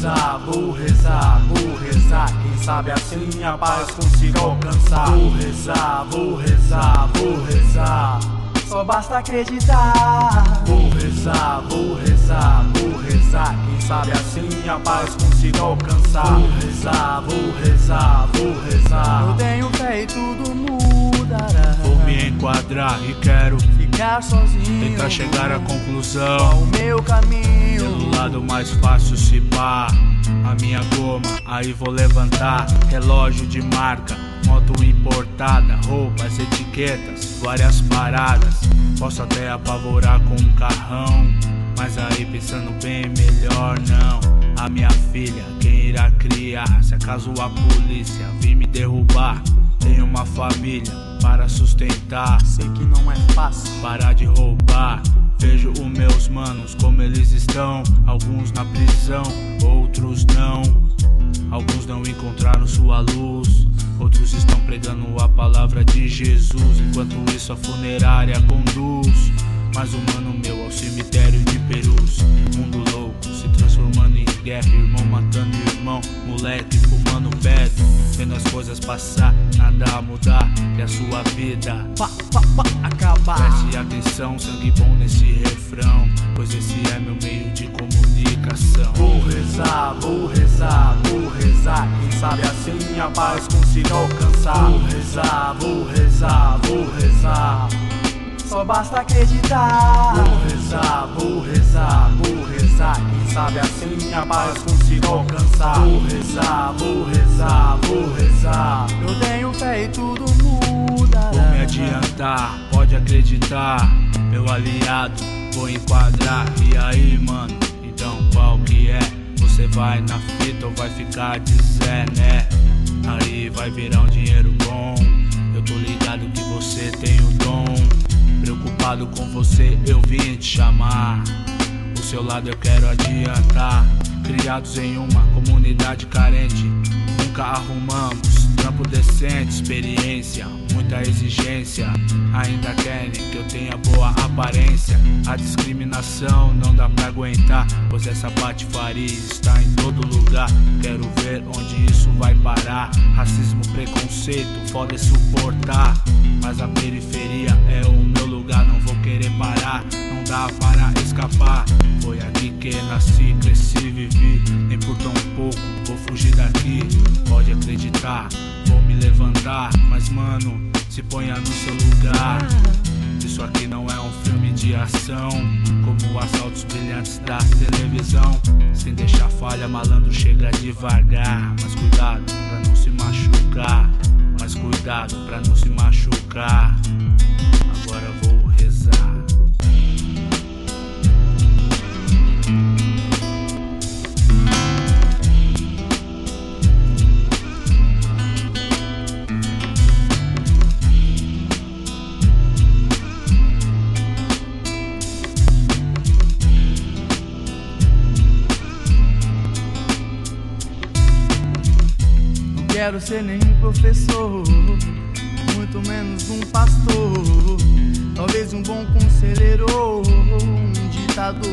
vou rezar, vou rezar. Quem sabe assim a paz consiga alcançar. Vou rezar, vou rezar, vou rezar. Só basta acreditar. Vou rezar, vou rezar, vou rezar. Quem sabe assim a paz consiga alcançar. Vou rezar, vou rezar, vou rezar. Eu tenho fé e tudo mudará. Vou me enquadrar e quero ficar sozinho, tentar chegar à conclusão. Qual o meu caminho? Pelo lado mais fácil se pá. A minha goma, aí vou levantar. Relógio de marca, moto importada, roupas, etiquetas, várias paradas. Posso até apavorar com um carrão, mas aí pensando bem melhor não. A minha filha, quem irá criar? Se acaso a polícia vir me derrubar, tenho uma família para sustentar. Sei que não é fácil parar de roubar. Vejo os meus manos como eles estão. Alguns na prisão, outros não. Alguns não encontraram sua luz, outros estão pregando a palavra de Jesus. Enquanto isso a funerária conduz mais um mano meu ao cemitério de Perus. Mundo louco, se transformando em guerra. Irmão matando irmão, moleque fumando pedra. Vendo as coisas passar, nada a mudar. E a sua vida acabar. Preste atenção, sangue bom nesse refrão, pois esse é meu meio de comunicação. Vou rezar, vou rezar, vou rezar. Quem sabe assim a paz consiga alcançar. Vou rezar, vou rezar, vou rezar. Só basta acreditar. Vou rezar, vou rezar, vou rezar. Quem sabe assim a paz consiga alcançar. Vou rezar, vou rezar, vou rezar. Eu tenho fé e tudo mudará. Vou me adiantar, pode acreditar. Meu aliado, vou enquadrar. E aí, mano, então qual que é? Você vai na fita ou vai ficar de Zé, né? Aí vai virar um dinheiro bom. Eu tô ligado que você tem o dom. Preocupado com você, eu vim te chamar. O seu lado eu quero adiantar. Criados em uma comunidade carente, nunca arrumamos trampo decente. Experiência, muita exigência. Ainda querem que eu tenha boa aparência. A discriminação não dá pra aguentar, pois essa patifaria está em todo lugar. Quero ver onde isso vai parar. Racismo, preconceito, foda é suportar. Mas a periferia é o meu lugar, não vou querer parar, não dá para escapar. Foi aqui que nasci, cresci, vivi, nem por tão pouco vou fugir daqui. Pode acreditar, vou me levantar, mas mano, se ponha no seu lugar. Isso aqui não é um filme de ação, como assaltos brilhantes da televisão. Sem deixar falha, malandro chega devagar. Mas cuidado pra não se machucar, mas cuidado pra não se machucar. Agora vou rezar. Quero ser nenhum professor, muito menos um pastor. Talvez um bom conselheiro ou um ditador.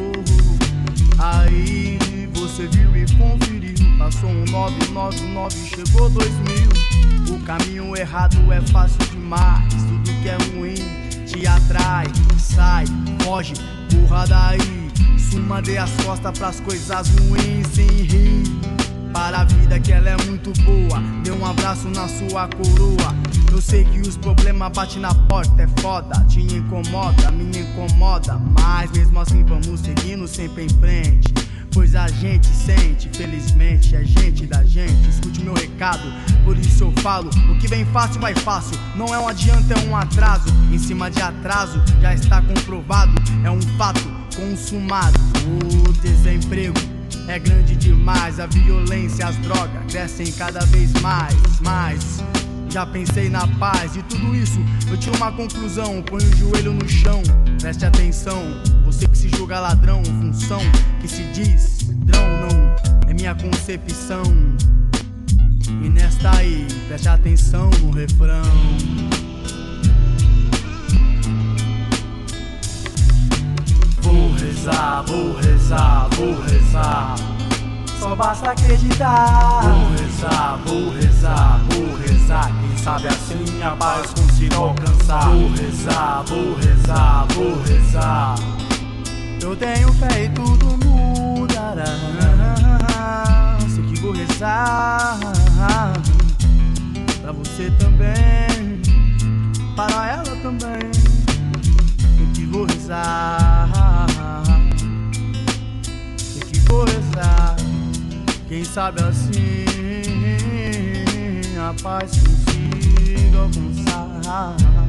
Aí você viu e conferiu. Passou um 999, chegou 2000. O caminho errado é fácil demais. Tudo que é ruim te atrai. Sai, foge, corra daí. Suma, dê as costas pras coisas ruins sem rir. Para a vida que ela é muito boa, dê um abraço na sua coroa. Eu sei que os problemas batem na porta, é foda. Te incomoda, me incomoda, mas mesmo assim vamos seguindo sempre em frente. Pois a gente sente, felizmente é gente da gente. Escute meu recado, por isso eu falo. O que vem fácil vai fácil, não é um adianto, é um atraso. Em cima de atraso, já está comprovado. É um fato consumado. O desemprego é grande demais, a violência, as drogas crescem cada vez mais. Já pensei na paz e tudo isso, eu tiro uma conclusão. Põe o joelho no chão, preste atenção. Você que se julga ladrão, função que se diz drão, não é minha concepção. E nesta aí, preste atenção no refrão. Vou rezar, vou rezar, vou rezar. só basta acreditar. Vou rezar, vou rezar, vou rezar. Quem sabe assim a paz consigo alcançar. Vou rezar, vou rezar, vou rezar. Eu tenho fé e tudo mudará. Sei que vou rezar pra você também, para ela também. Sei que vou rezar, sei que vou rezar. Quem sabe assim a paz consigo alcançar.